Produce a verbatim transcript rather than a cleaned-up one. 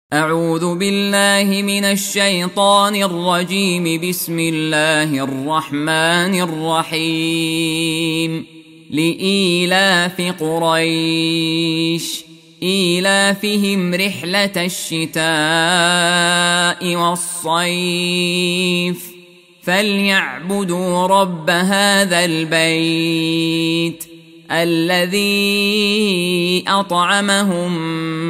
أعوذ بالله من الشيطان الرجيم. بسم الله الرحمن الرحيم. لإيلاف قريش إيلافهم رحلة الشتاء والصيف فليعبدوا رب هذا البيت الذي أطعمهم